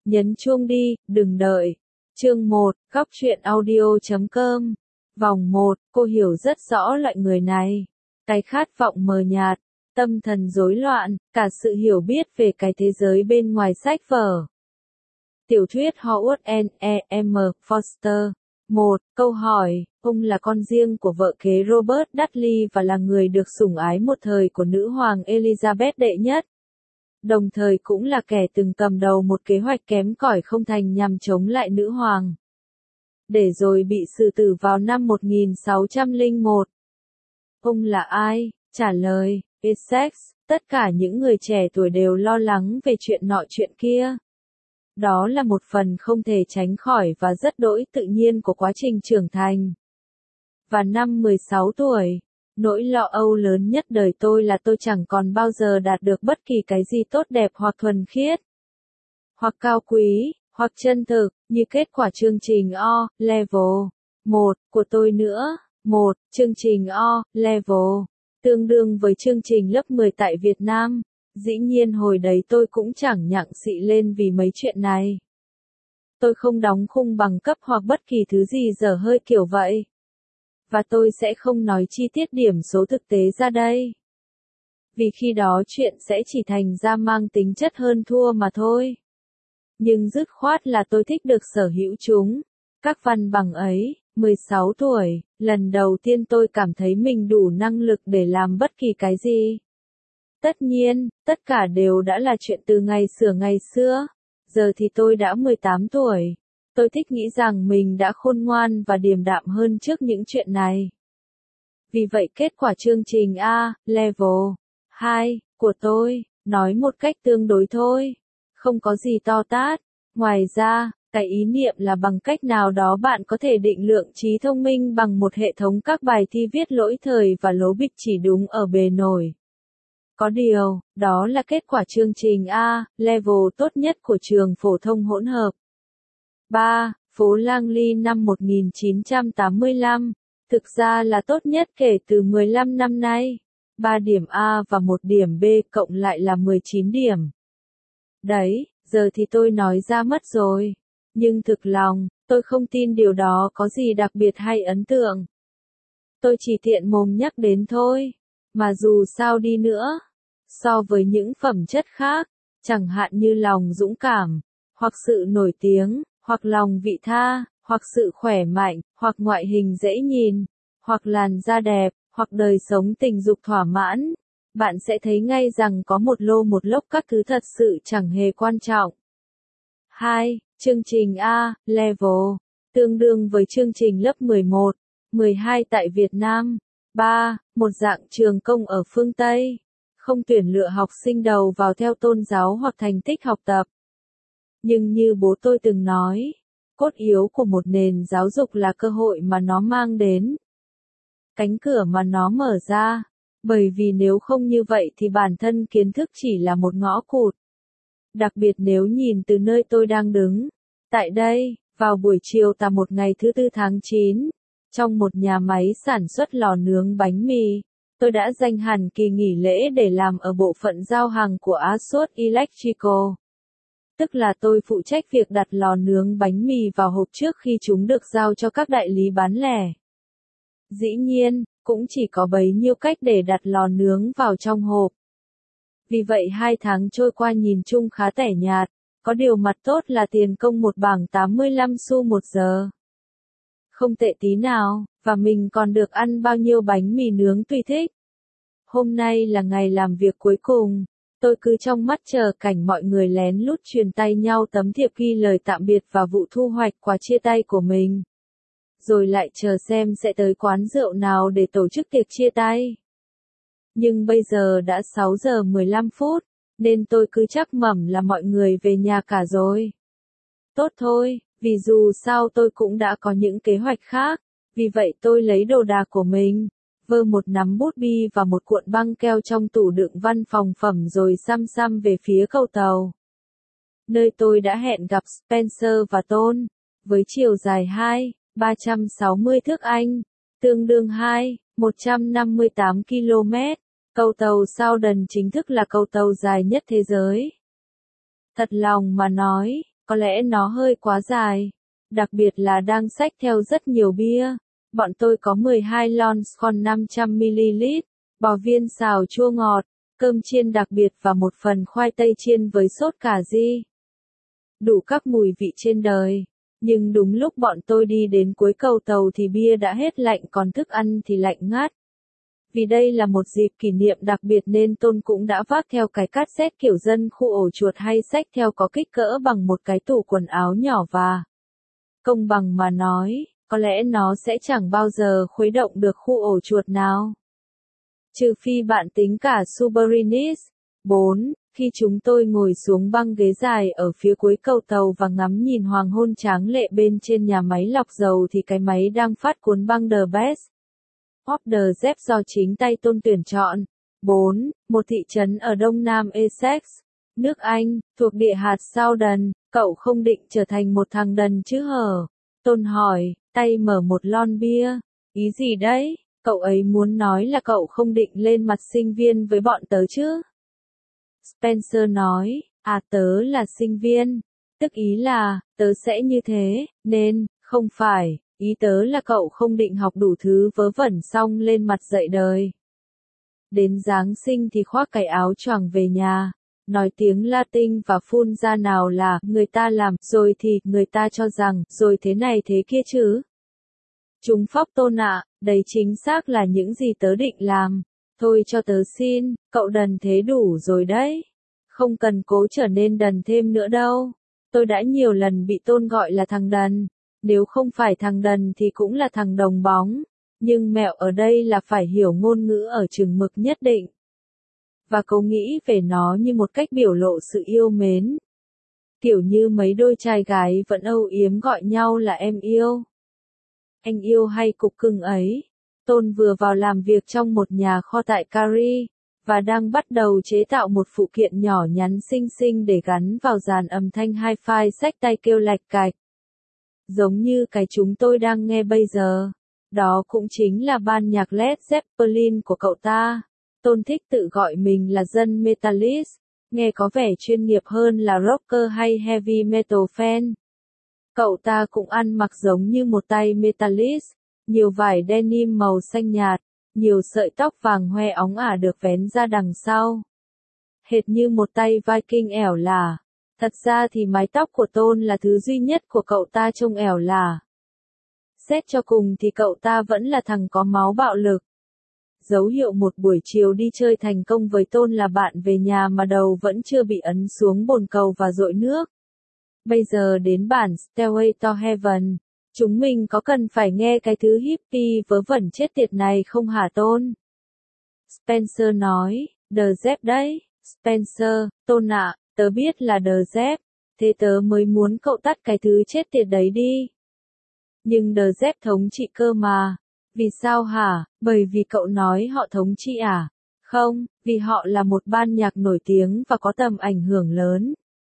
Nhấn chuông đi, đừng đợi. Chương 1, Góc truyện audio.com. Vòng 1, cô hiểu rất rõ loại người này. Cái khát vọng mờ nhạt, tâm thần rối loạn, cả sự hiểu biết về cái thế giới bên ngoài sách vở. Tiểu thuyết Howard N.E.M. Foster. 1. Câu hỏi, ông là con riêng của vợ kế Robert Dudley và là người được sủng ái một thời của nữ hoàng Elizabeth đệ nhất. Đồng thời cũng là kẻ từng cầm đầu một kế hoạch kém cỏi không thành nhằm chống lại nữ hoàng. Để rồi bị xử tử vào năm 1601. Ông là ai? Trả lời, Essex. Tất cả những người trẻ tuổi đều lo lắng về chuyện nọ chuyện kia. Đó là một phần không thể tránh khỏi và rất đỗi tự nhiên của quá trình trưởng thành. Và năm 16 tuổi, nỗi lo âu lớn nhất đời tôi là tôi chẳng còn bao giờ đạt được bất kỳ cái gì tốt đẹp hoặc thuần khiết, hoặc cao quý, hoặc chân thực, như kết quả chương trình O-Level 1 của tôi nữa. Chương trình O-Level, tương đương với chương trình lớp 10 tại Việt Nam. Dĩ nhiên hồi đấy tôi cũng chẳng nhặng xị lên vì mấy chuyện này. Tôi không đóng khung bằng cấp hoặc bất kỳ thứ gì dở hơi kiểu vậy. Và tôi sẽ không nói chi tiết điểm số thực tế ra đây. Vì khi đó chuyện sẽ chỉ thành ra mang tính chất hơn thua mà thôi. Nhưng dứt khoát là tôi thích được sở hữu chúng. Các văn bằng ấy, 16 tuổi, lần đầu tiên tôi cảm thấy mình đủ năng lực để làm bất kỳ cái gì. Tất nhiên, tất cả đều đã là chuyện từ ngày xưa. Giờ thì tôi đã 18 tuổi. Tôi thích nghĩ rằng mình đã khôn ngoan và điềm đạm hơn trước những chuyện này. Vì vậy kết quả chương trình A-Level 2 của tôi, nói một cách tương đối thôi, không có gì to tát. Ngoài ra, cái ý niệm là bằng cách nào đó bạn có thể định lượng trí thông minh bằng một hệ thống các bài thi viết lỗi thời và lố bịch chỉ đúng ở bề nổi. Có điều, đó là kết quả chương trình A-Level tốt nhất của trường phổ thông hỗn hợp. 3. Phố Langley năm 1985, thực ra là tốt nhất kể từ 15 năm nay. 3 điểm A và 1 điểm B cộng lại là 19 điểm. Đấy, giờ thì tôi nói ra mất rồi. Nhưng thực lòng, tôi không tin điều đó có gì đặc biệt hay ấn tượng. Tôi chỉ tiện mồm nhắc đến thôi. Mà dù sao đi nữa, so với những phẩm chất khác, chẳng hạn như lòng dũng cảm, hoặc sự nổi tiếng, hoặc lòng vị tha, hoặc sự khỏe mạnh, hoặc ngoại hình dễ nhìn, hoặc làn da đẹp, hoặc đời sống tình dục thỏa mãn, bạn sẽ thấy ngay rằng có một lô một lốc các thứ thật sự chẳng hề quan trọng. 2. Chương trình A-Level, tương đương với chương trình lớp 11, 12 tại Việt Nam. 3. Một dạng trường công ở phương Tây, không tuyển lựa học sinh đầu vào theo tôn giáo hoặc thành tích học tập. Nhưng như bố tôi từng nói, cốt yếu của một nền giáo dục là cơ hội mà nó mang đến. Cánh cửa mà nó mở ra, bởi vì nếu không như vậy thì bản thân kiến thức chỉ là một ngõ cụt. Đặc biệt nếu nhìn từ nơi tôi đang đứng, tại đây, vào buổi chiều tà một ngày thứ Tư tháng 9, trong một nhà máy sản xuất lò nướng bánh mì, tôi đã dành hẳn kỳ nghỉ lễ để làm ở bộ phận giao hàng của Ascot Electrical. Tức là tôi phụ trách việc đặt lò nướng bánh mì vào hộp trước khi chúng được giao cho các đại lý bán lẻ. Dĩ nhiên, cũng chỉ có bấy nhiêu cách để đặt lò nướng vào trong hộp. Vì vậy 2 tháng trôi qua nhìn chung khá tẻ nhạt, có điều mặt tốt là tiền công một bảng 85 xu một giờ. Không tệ tí nào, và mình còn được ăn bao nhiêu bánh mì nướng tùy thích. Hôm nay là ngày làm việc cuối cùng, tôi cứ trong mắt chờ cảnh mọi người lén lút truyền tay nhau tấm thiệp ghi lời tạm biệt và vụ thu hoạch quà chia tay của mình. Rồi lại chờ xem sẽ tới quán rượu nào để tổ chức tiệc chia tay. Nhưng bây giờ đã 6 giờ 15 phút, nên tôi cứ chắc mẩm là mọi người về nhà cả rồi. Tốt thôi, vì dù sao tôi cũng đã có những kế hoạch khác, vì vậy tôi lấy đồ đạc của mình, vơ một nắm bút bi và một cuộn băng keo trong tủ đựng văn phòng phẩm rồi xăm về phía cầu tàu. Nơi tôi đã hẹn gặp Spencer và Tôn, với chiều dài 360 thước Anh, tương đương 158 km. Cầu tàu Southern chính thức là cầu tàu dài nhất thế giới. Thật lòng mà nói, có lẽ nó hơi quá dài. Đặc biệt là đang xách theo rất nhiều bia. Bọn tôi có 12 lon Scone 500ml, bò viên xào chua ngọt, cơm chiên đặc biệt và một phần khoai tây chiên với sốt cà ri. Đủ các mùi vị trên đời. Nhưng đúng lúc bọn tôi đi đến cuối cầu tàu thì bia đã hết lạnh còn thức ăn thì lạnh ngắt. Vì đây là một dịp kỷ niệm đặc biệt nên Tôn cũng đã vác theo cái cassette kiểu dân khu ổ chuột hay xách theo có kích cỡ bằng một cái tủ quần áo nhỏ và công bằng mà nói, có lẽ nó sẽ chẳng bao giờ khuấy động được khu ổ chuột nào. Trừ phi bạn tính cả Submarinis. 4. Khi chúng tôi ngồi xuống băng ghế dài ở phía cuối cầu tàu và ngắm nhìn hoàng hôn tráng lệ bên trên nhà máy lọc dầu thì cái máy đang phát cuốn băng The Best of the Dep do chính tay Tôn tuyển chọn. 4. Một thị trấn ở đông nam Essex, nước Anh, thuộc địa hạt Southern. Cậu không định trở thành một thằng đần chứ hở? Tôn hỏi, tay mở một lon bia. Ý gì đấy? Cậu ấy muốn nói là cậu không định lên mặt sinh viên với bọn tớ chứ? Spencer nói, tớ là sinh viên. Tức ý là, tớ sẽ như thế, nên, không phải, ý tớ là cậu không định học đủ thứ vớ vẩn xong lên mặt dạy đời. Đến Giáng sinh thì khoác cái áo choàng về nhà, nói tiếng Latin và phun ra nào là, người ta làm, rồi thì, người ta cho rằng, rồi thế này thế kia chứ. Chúng phóc Tôn ạ, đấy chính xác là những gì tớ định làm. Thôi cho tớ xin, cậu đần thế đủ rồi đấy. Không cần cố trở nên đần thêm nữa đâu. Tôi đã nhiều lần bị Tôn gọi là thằng đần. Nếu không phải thằng đần thì cũng là thằng đồng bóng. Nhưng mẹo ở đây là phải hiểu ngôn ngữ ở chừng mực nhất định. Và cố nghĩ về nó như một cách biểu lộ sự yêu mến. Kiểu như mấy đôi trai gái vẫn âu yếm gọi nhau là em yêu. Anh yêu hay cục cưng ấy. Tôn vừa vào làm việc trong một nhà kho tại Cary, và đang bắt đầu chế tạo một phụ kiện nhỏ nhắn xinh xinh để gắn vào dàn âm thanh hi-fi xách tay kêu lạch cạch. Giống như cái chúng tôi đang nghe bây giờ. Đó cũng chính là ban nhạc Led Zeppelin của cậu ta. Tôn thích tự gọi mình là dân metalist, nghe có vẻ chuyên nghiệp hơn là rocker hay heavy metal fan. Cậu ta cũng ăn mặc giống như một tay metalist, nhiều vải denim màu xanh nhạt, nhiều sợi tóc vàng hoe óng ả được vén ra đằng sau. Hệt như một tay Viking ẻo lả. Thật ra thì mái tóc của Tôn là thứ duy nhất của cậu ta trông ẻo lả. Xét cho cùng thì cậu ta vẫn là thằng có máu bạo lực. Dấu hiệu một buổi chiều đi chơi thành công với Tôn là bạn về nhà mà đầu vẫn chưa bị ấn xuống bồn cầu và dội nước. Bây giờ đến bản Stairway to Heaven, chúng mình có cần phải nghe cái thứ hippie vớ vẩn chết tiệt này không hả Tôn? Spencer nói, The Dep đấy. Spencer, Tôn ạ, tớ biết là The Dep, thế tớ mới muốn cậu tắt cái thứ chết tiệt đấy đi. Nhưng The Dep thống trị cơ mà. Vì sao hả? Bởi vì cậu nói họ thống trị à? Không, vì họ là một ban nhạc nổi tiếng và có tầm ảnh hưởng lớn.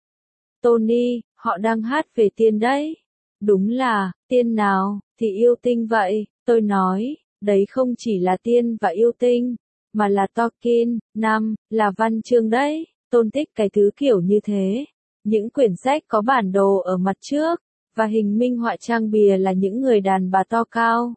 Tony, họ đang hát về tiên đấy. Đúng là, tiên nào, thì yêu tinh vậy, tôi nói, đấy không chỉ là tiên và yêu tinh, mà là Tolkien, là văn chương đấy. Tôn thích cái thứ kiểu như thế. Những quyển sách có bản đồ ở mặt trước, và hình minh họa trang bìa là những người đàn bà to cao.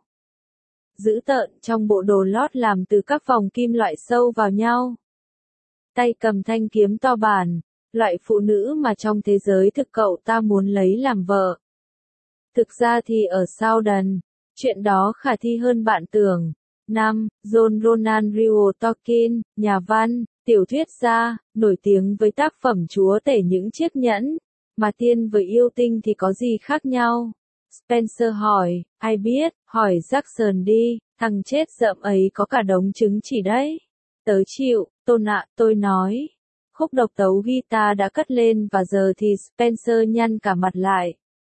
Dữ tợn trong bộ đồ lót làm từ các vòng kim loại sâu vào nhau. Tay cầm thanh kiếm to bản, loại phụ nữ mà trong thế giới thực cậu ta muốn lấy làm vợ. Thực ra thì ở Southern, chuyện đó khả thi hơn bạn tưởng. John Ronan Reuel Tolkien, nhà văn, tiểu thuyết gia, nổi tiếng với tác phẩm Chúa tể những chiếc nhẫn, mà tiên với yêu tinh thì có gì khác nhau? Spencer hỏi, ai biết, hỏi Jackson đi, thằng chết rợm ấy có cả đống chứng chỉ đấy. Tớ chịu, Tôn ạ, tôi nói. Khúc độc tấu guitar đã cất lên và giờ thì Spencer nhăn cả mặt lại.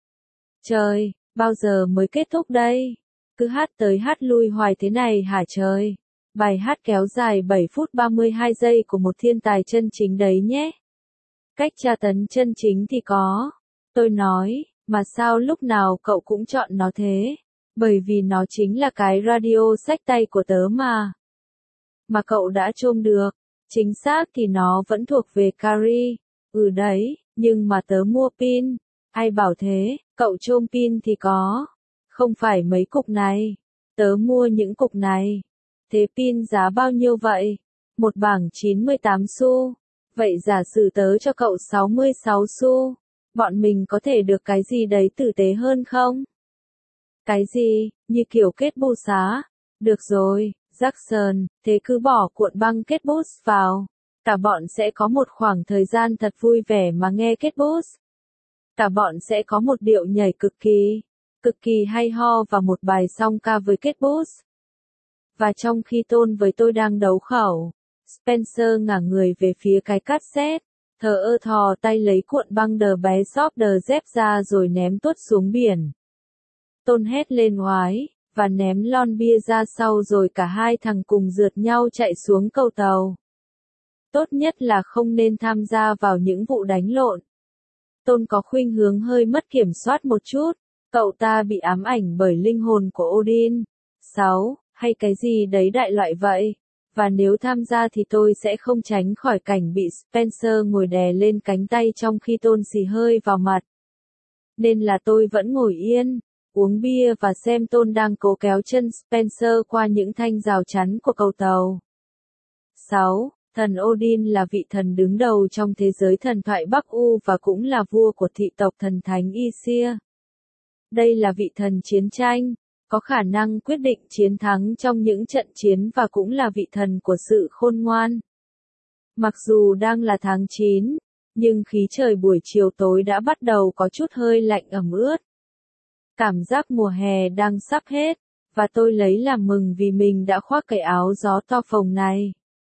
Trời, bao giờ mới kết thúc đây? Cứ hát tới hát lui hoài thế này hả trời? Bài hát kéo dài 7 phút 32 giây của một thiên tài chân chính đấy nhé. Cách tra tấn chân chính thì có. Tôi nói, mà sao lúc nào cậu cũng chọn nó thế? Bởi vì nó chính là cái radio xách tay của tớ mà. Mà cậu đã trông được. Chính xác thì nó vẫn thuộc về Cary. Ừ đấy, nhưng mà tớ mua pin. Ai bảo thế, cậu chôm pin thì có. Không phải mấy cục này. Tớ mua những cục này. Thế pin giá bao nhiêu vậy? Một bảng 98 xu. Vậy giả sử tớ cho cậu 66 xu. Bọn mình có thể được cái gì đấy tử tế hơn không? Cái gì, như kiểu kết bù xá? Được rồi, Jackson, thế cứ bỏ cuộn băng kết boost vào. Cả bọn sẽ có một khoảng thời gian thật vui vẻ mà nghe kết boost. Cả bọn sẽ có một điệu nhảy cực kỳ hay ho và một bài song ca với kết boost. Và trong khi Tôn với tôi đang đấu khẩu, Spencer ngả người về phía cái cassette, thờ ơ thò tay lấy cuộn băng đờ bé xóp đờ dép ra rồi ném tuốt xuống biển. Tôn hét lên oái, và ném lon bia ra sau rồi cả hai thằng cùng rượt nhau chạy xuống cầu tàu. Tốt nhất là không nên tham gia vào những vụ đánh lộn. Tôn có khuynh hướng hơi mất kiểm soát một chút, cậu ta bị ám ảnh bởi linh hồn của Odin. 6, hay cái gì đấy đại loại vậy. Và nếu tham gia thì tôi sẽ không tránh khỏi cảnh bị Spencer ngồi đè lên cánh tay trong khi Tôn xì hơi vào mặt. Nên là tôi vẫn ngồi yên, uống bia và xem Tôn đang cố kéo chân Spencer qua những thanh rào chắn của cầu tàu. 6. Thần Odin là vị thần đứng đầu trong thế giới thần thoại Bắc U và cũng là vua của thị tộc thần thánh Aesir. Đây là vị thần chiến tranh, có khả năng quyết định chiến thắng trong những trận chiến và cũng là vị thần của sự khôn ngoan. Mặc dù đang là tháng 9, nhưng khí trời buổi chiều tối đã bắt đầu có chút hơi lạnh ẩm ướt. Cảm giác mùa hè đang sắp hết, và tôi lấy làm mừng vì mình đã khoác cái áo gió to phồng này.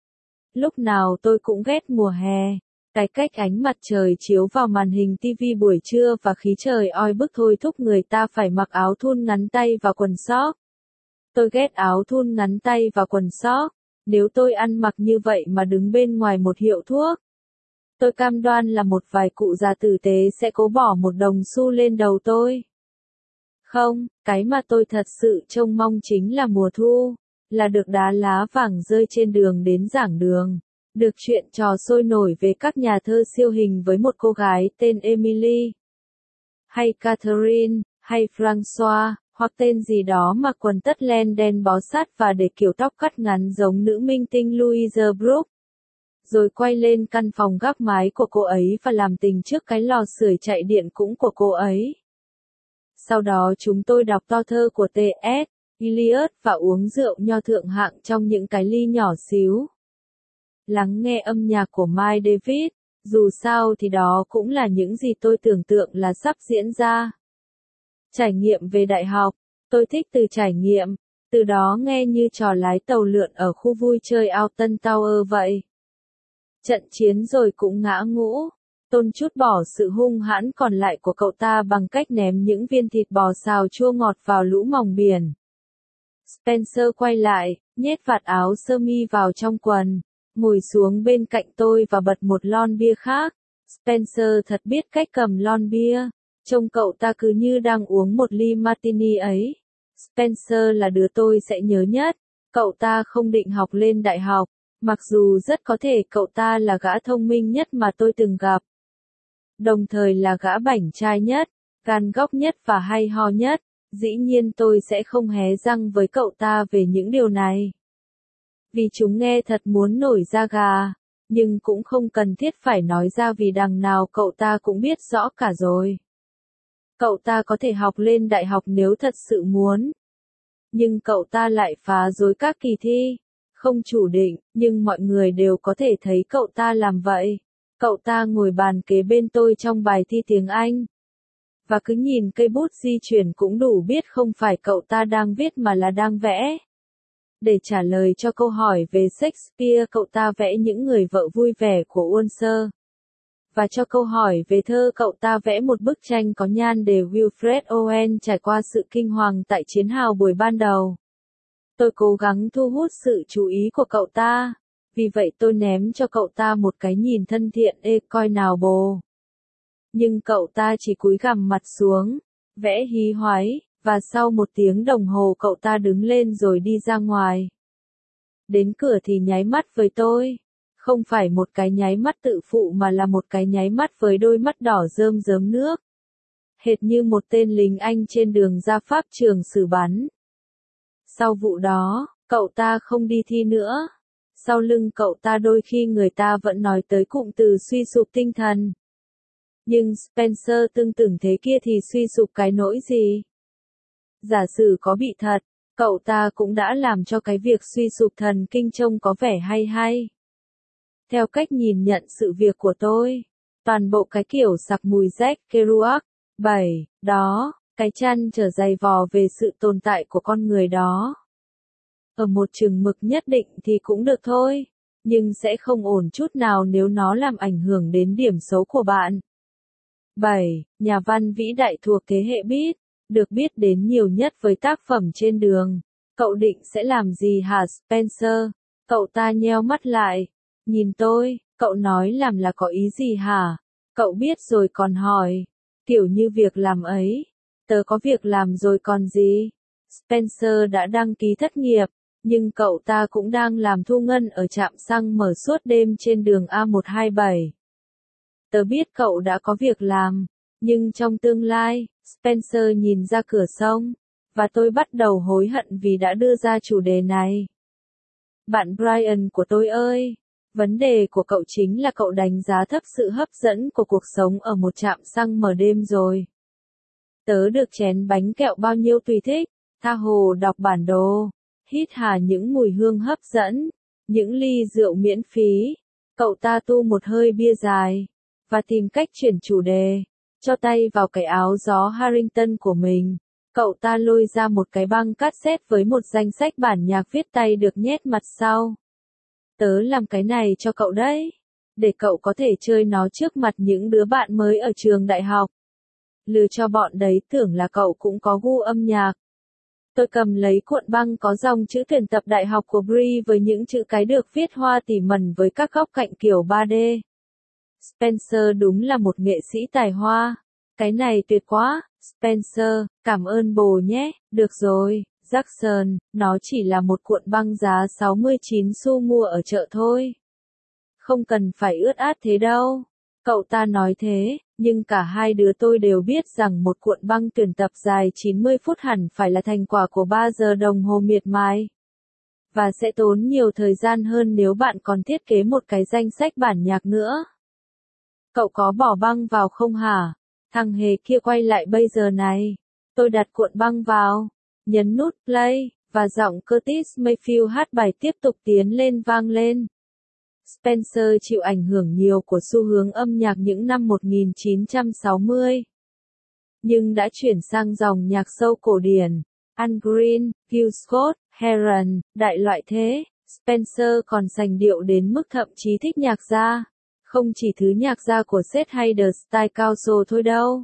Lúc nào tôi cũng ghét mùa hè, cái cách ánh mặt trời chiếu vào màn hình TV buổi trưa và khí trời oi bức thôi thúc người ta phải mặc áo thun ngắn tay và quần sóc. Tôi ghét áo thun ngắn tay và quần sóc, nếu tôi ăn mặc như vậy mà đứng bên ngoài một hiệu thuốc. Tôi cam đoan là một vài cụ già tử tế sẽ cố bỏ một đồng xu lên đầu tôi. Không, cái mà tôi thật sự trông mong chính là mùa thu, là được đá lá vàng rơi trên đường đến giảng đường, được chuyện trò sôi nổi về các nhà thơ siêu hình với một cô gái tên Emily, hay Catherine, hay François, hoặc tên gì đó mặc quần tất len đen bó sát và để kiểu tóc cắt ngắn giống nữ minh tinh Louise Brooke. Rồi quay lên căn phòng gác mái của cô ấy và làm tình trước cái lò sưởi chạy điện cũng của cô ấy. Sau đó chúng tôi đọc to thơ của T.S. Eliot và uống rượu nho thượng hạng trong những cái ly nhỏ xíu. Lắng nghe âm nhạc của Miles Davis, dù sao thì đó cũng là những gì tôi tưởng tượng là sắp diễn ra. Trải nghiệm về đại học, tôi thích từ trải nghiệm, từ đó nghe như trò lái tàu lượn ở khu vui chơi Alton Tower vậy. Trận chiến rồi cũng ngã ngũ. Tôn chút bỏ sự hung hãn còn lại của cậu ta bằng cách ném những viên thịt bò xào chua ngọt vào lũ mòng biển. Spencer quay lại, nhét vạt áo sơ mi vào trong quần, ngồi xuống bên cạnh tôi và bật một lon bia khác. Spencer thật biết cách cầm lon bia, trông cậu ta cứ như đang uống một ly martini ấy. Spencer là đứa tôi sẽ nhớ nhất, cậu ta không định học lên đại học, mặc dù rất có thể cậu ta là gã thông minh nhất mà tôi từng gặp. Đồng thời là gã bảnh trai nhất, gan góc nhất và hay ho nhất, dĩ nhiên tôi sẽ không hé răng với cậu ta về những điều này. Vì chúng nghe thật muốn nổi da gà, nhưng cũng không cần thiết phải nói ra vì đằng nào cậu ta cũng biết rõ cả rồi. Cậu ta có thể học lên đại học nếu thật sự muốn. Nhưng cậu ta lại phá rối các kỳ thi, không chủ định, nhưng mọi người đều có thể thấy cậu ta làm vậy. Cậu ta ngồi bàn kế bên tôi trong bài thi tiếng Anh. Và cứ nhìn cây bút di chuyển cũng đủ biết không phải cậu ta đang viết mà là đang vẽ. Để trả lời cho câu hỏi về Shakespeare, cậu ta vẽ những người vợ vui vẻ của Walser. Và cho câu hỏi về thơ, cậu ta vẽ một bức tranh có nhan đề Wilfred Owen trải qua sự kinh hoàng tại chiến hào buổi ban đầu. Tôi cố gắng thu hút sự chú ý của cậu ta, vì vậy tôi ném cho cậu ta một cái nhìn thân thiện ê coi nào bồ. Nhưng cậu ta chỉ cúi gằm mặt xuống, vẽ hí hoáy, và sau một tiếng đồng hồ cậu ta đứng lên rồi đi ra ngoài. Đến cửa thì nháy mắt với tôi. Không phải một cái nháy mắt tự phụ mà là một cái nháy mắt với đôi mắt đỏ rơm rớm nước. hệt như một tên lính Anh trên đường ra pháp trường xử bắn. Sau vụ đó, cậu ta không đi thi nữa. Sau lưng cậu ta đôi khi người ta vẫn nói tới cụm từ suy sụp tinh thần. Nhưng Spencer tương tưởng thế kia thì suy sụp cái nỗi gì? Giả sử có bị thật, cậu ta cũng đã làm cho cái việc suy sụp thần kinh trông có vẻ hay hay. Theo cách nhìn nhận sự việc của tôi, toàn bộ cái kiểu sặc mùi Jack Kerouac, 7, đó, cái chăn trở dày vò về sự tồn tại của con người đó. Ở một chừng mực nhất định thì cũng được thôi, nhưng sẽ không ổn chút nào nếu nó làm ảnh hưởng đến điểm xấu của bạn. 7. Nhà văn vĩ đại thuộc thế hệ Beat, được biết đến nhiều nhất với tác phẩm Trên đường. Cậu định sẽ làm gì hả Spencer? Cậu ta nheo mắt lại. Nhìn tôi, cậu nói làm là có ý gì hả? Cậu biết rồi còn hỏi. Kiểu như việc làm ấy. Tớ có việc làm rồi còn gì? Spencer đã đăng ký thất nghiệp, nhưng cậu ta cũng đang làm thu ngân ở trạm xăng mở suốt đêm trên đường A127. Tớ biết cậu đã có việc làm, nhưng trong tương lai, Spencer nhìn ra cửa sông, và tôi bắt đầu hối hận vì đã đưa ra chủ đề này. Bạn Brian của tôi ơi, vấn đề của cậu chính là cậu đánh giá thấp sự hấp dẫn của cuộc sống ở một trạm xăng mở đêm rồi. Tớ được chén bánh kẹo bao nhiêu tùy thích, tha hồ đọc bản đồ, hít hà những mùi hương hấp dẫn, những ly rượu miễn phí. Cậu ta tu một hơi bia dài, và tìm cách chuyển chủ đề, cho tay vào cái áo gió Harrington của mình. Cậu ta lôi ra một cái băng cassette với một danh sách bản nhạc viết tay được nhét mặt sau. Tớ làm cái này cho cậu đấy, để cậu có thể chơi nó trước mặt những đứa bạn mới ở trường đại học. Lừa cho bọn đấy tưởng là cậu cũng có gu âm nhạc. Tôi cầm lấy cuộn băng có dòng chữ tuyển tập đại học của Brie với những chữ cái được viết hoa tỉ mẩn với các góc cạnh kiểu 3D. Spencer đúng là một nghệ sĩ tài hoa. Cái này tuyệt quá, Spencer, cảm ơn bồ nhé, được rồi, Jackson, nó chỉ là một cuộn băng giá 69 xu mua ở chợ thôi. Không cần phải ướt át thế đâu. Cậu ta nói thế, nhưng cả hai đứa tôi đều biết rằng một cuộn băng tuyển tập dài 90 phút hẳn phải là thành quả của 3 giờ đồng hồ miệt mài. Và sẽ tốn nhiều thời gian hơn nếu bạn còn thiết kế một cái danh sách bản nhạc nữa. Cậu có bỏ băng vào không hả? Thằng hề kia quay lại bây giờ này. Tôi đặt cuộn băng vào, nhấn nút play, và giọng Curtis Mayfield hát bài tiếp tục tiến lên vang lên. Spencer chịu ảnh hưởng nhiều của xu hướng âm nhạc những năm 1960. Nhưng đã chuyển sang dòng nhạc sâu cổ điển, Al Green, Gil Scott, Heron, đại loại thế. Spencer còn sành điệu đến mức thậm chí thích nhạc gia. Không chỉ thứ nhạc gia của Seth hay The Style Council thôi đâu.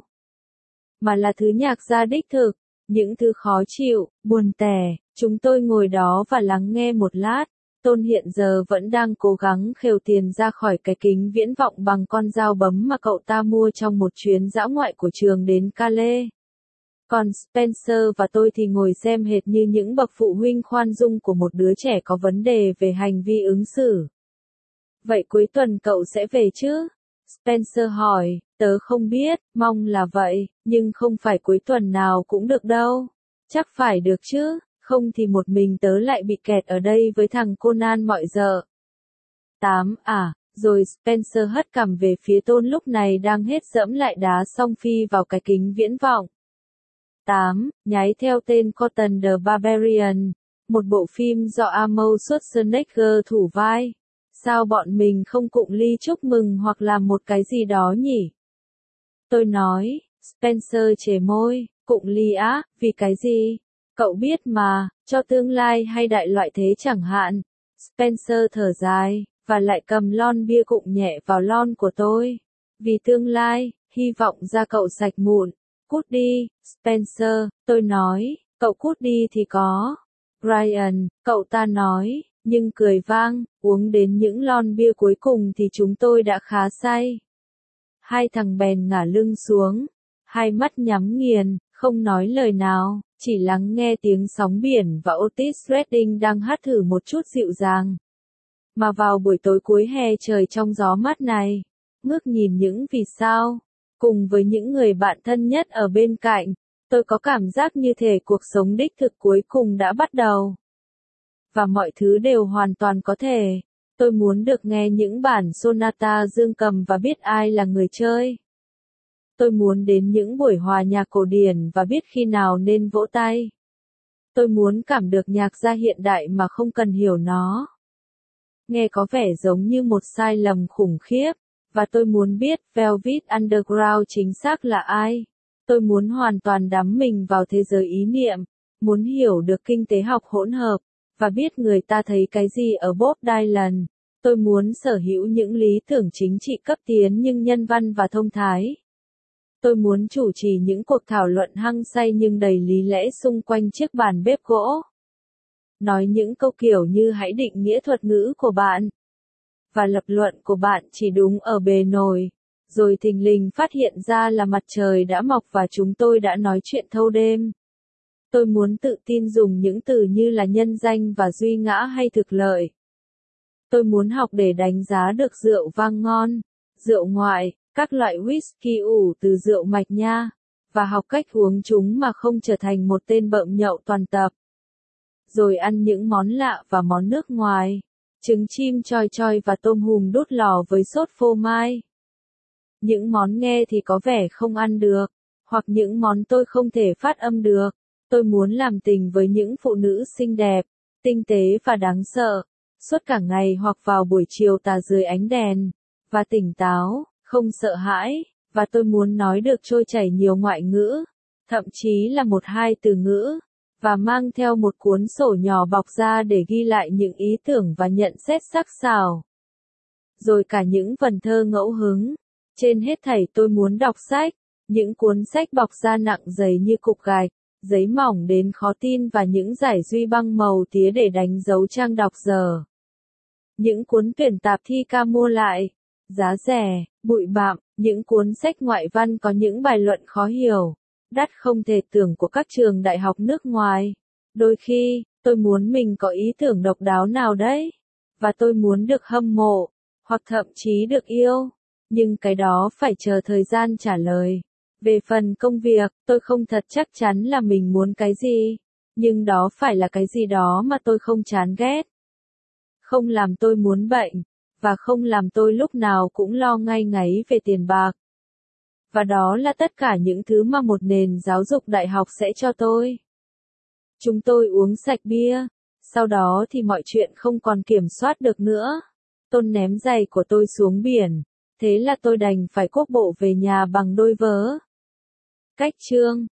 Mà là thứ nhạc gia đích thực, những thứ khó chịu, buồn tẻ. Chúng tôi ngồi đó và lắng nghe một lát. Tôn hiện giờ vẫn đang cố gắng khều tiền ra khỏi cái kính viễn vọng bằng con dao bấm mà cậu ta mua trong một chuyến dã ngoại của trường đến Calais. Còn Spencer và tôi thì ngồi xem hệt như những bậc phụ huynh khoan dung của một đứa trẻ có vấn đề về hành vi ứng xử. Vậy cuối tuần cậu sẽ về chứ? Spencer hỏi, tớ không biết, mong là vậy, nhưng không phải cuối tuần nào cũng được đâu. Chắc phải được chứ, không thì một mình tớ lại bị kẹt ở đây với thằng Conan mọi giờ. 8. Rồi Spencer hất cằm về phía Tôn lúc này đang hết dẫm lại đá song phi vào cái kính viễn vọng. 8. Nháy theo tên Conan the Barbarian, một bộ phim do Arnold Schwarzenegger thủ vai. Sao bọn mình không cụng ly chúc mừng hoặc làm một cái gì đó nhỉ? Tôi nói, Spencer chề môi, cụng ly á, vì cái gì? Cậu biết mà, cho tương lai hay đại loại thế chẳng hạn. Spencer thở dài, và lại cầm lon bia cụng nhẹ vào lon của tôi. Vì tương lai, hy vọng da cậu sạch mụn. Cút đi, Spencer, tôi nói, cậu cút đi thì có. Brian, cậu ta nói, nhưng cười vang, uống đến những lon bia cuối cùng thì chúng tôi đã khá say. Hai thằng bèn ngả lưng xuống, hai mắt nhắm nghiền, không nói lời nào, chỉ lắng nghe tiếng sóng biển và Otis Redding đang hát thử một chút dịu dàng. Mà vào buổi tối cuối hè trời trong gió mát này, ngước nhìn những vì sao, Cùng với những người bạn thân nhất ở bên cạnh, tôi có cảm giác như thể cuộc sống đích thực cuối cùng đã bắt đầu. Và mọi thứ đều hoàn toàn có thể. Tôi muốn được nghe những bản sonata dương cầm và biết ai là người chơi. Tôi muốn đến những buổi hòa nhạc cổ điển và biết khi nào nên vỗ tay. Tôi muốn cảm được nhạc gia hiện đại mà không cần hiểu nó. Nghe có vẻ giống như một sai lầm khủng khiếp, và tôi muốn biết Velvet Underground chính xác là ai. Tôi muốn hoàn toàn đắm mình vào thế giới ý niệm, muốn hiểu được kinh tế học hỗn hợp, và biết người ta thấy cái gì ở Bob Dylan. Tôi muốn sở hữu những lý tưởng chính trị cấp tiến nhưng nhân văn và thông thái. Tôi muốn chủ trì những cuộc thảo luận hăng say nhưng đầy lý lẽ xung quanh chiếc bàn bếp gỗ. Nói những câu kiểu như hãy định nghĩa thuật ngữ của bạn. Và lập luận của bạn chỉ đúng ở bề nổi. Rồi thình lình phát hiện ra là mặt trời đã mọc và chúng tôi đã nói chuyện thâu đêm. Tôi muốn tự tin dùng những từ như là nhân danh và duy ngã hay thực lợi. Tôi muốn học để đánh giá được rượu vang ngon, rượu ngoại, các loại whisky ủ từ rượu mạch nha, và học cách uống chúng mà không trở thành một tên bợm nhậu toàn tập. Rồi ăn những món lạ và món nước ngoài, trứng chim choi choi và tôm hùm đút lò với sốt phô mai. Những món nghe thì có vẻ không ăn được, hoặc những món tôi không thể phát âm được. Tôi muốn làm tình với những phụ nữ xinh đẹp, tinh tế và đáng sợ, suốt cả ngày hoặc vào buổi chiều tà dưới ánh đèn, và tỉnh táo, không sợ hãi, và tôi muốn nói được trôi chảy nhiều ngoại ngữ, thậm chí là 1-2 từ ngữ, và mang theo một cuốn sổ nhỏ bọc ra để ghi lại những ý tưởng và nhận xét sắc sảo. Rồi cả những vần thơ ngẫu hứng. Trên hết thảy tôi muốn đọc sách, những cuốn sách bọc da nặng dày như cục gạch, giấy mỏng đến khó tin và những dải duy băng màu tía để đánh dấu trang đọc giờ. Những cuốn tuyển tạp thi ca mua lại, giá rẻ, bụi bặm, những cuốn sách ngoại văn có những bài luận khó hiểu, đắt không thể tưởng của các trường đại học nước ngoài. Đôi khi, tôi muốn mình có ý tưởng độc đáo nào đấy, và tôi muốn được hâm mộ, hoặc thậm chí được yêu. Nhưng cái đó phải chờ thời gian trả lời. Về phần công việc, tôi không thật chắc chắn là mình muốn cái gì. Nhưng đó phải là cái gì đó mà tôi không chán ghét. Không làm tôi muốn bệnh. Và không làm tôi lúc nào cũng lo ngay ngáy về tiền bạc. Và đó là tất cả những thứ mà một nền giáo dục đại học sẽ cho tôi. Chúng tôi uống sạch bia. Sau đó thì mọi chuyện không còn kiểm soát được nữa. Tôn ném giày của tôi xuống biển. Thế là tôi đành phải cuốc bộ về nhà bằng đôi vớ. Cách chương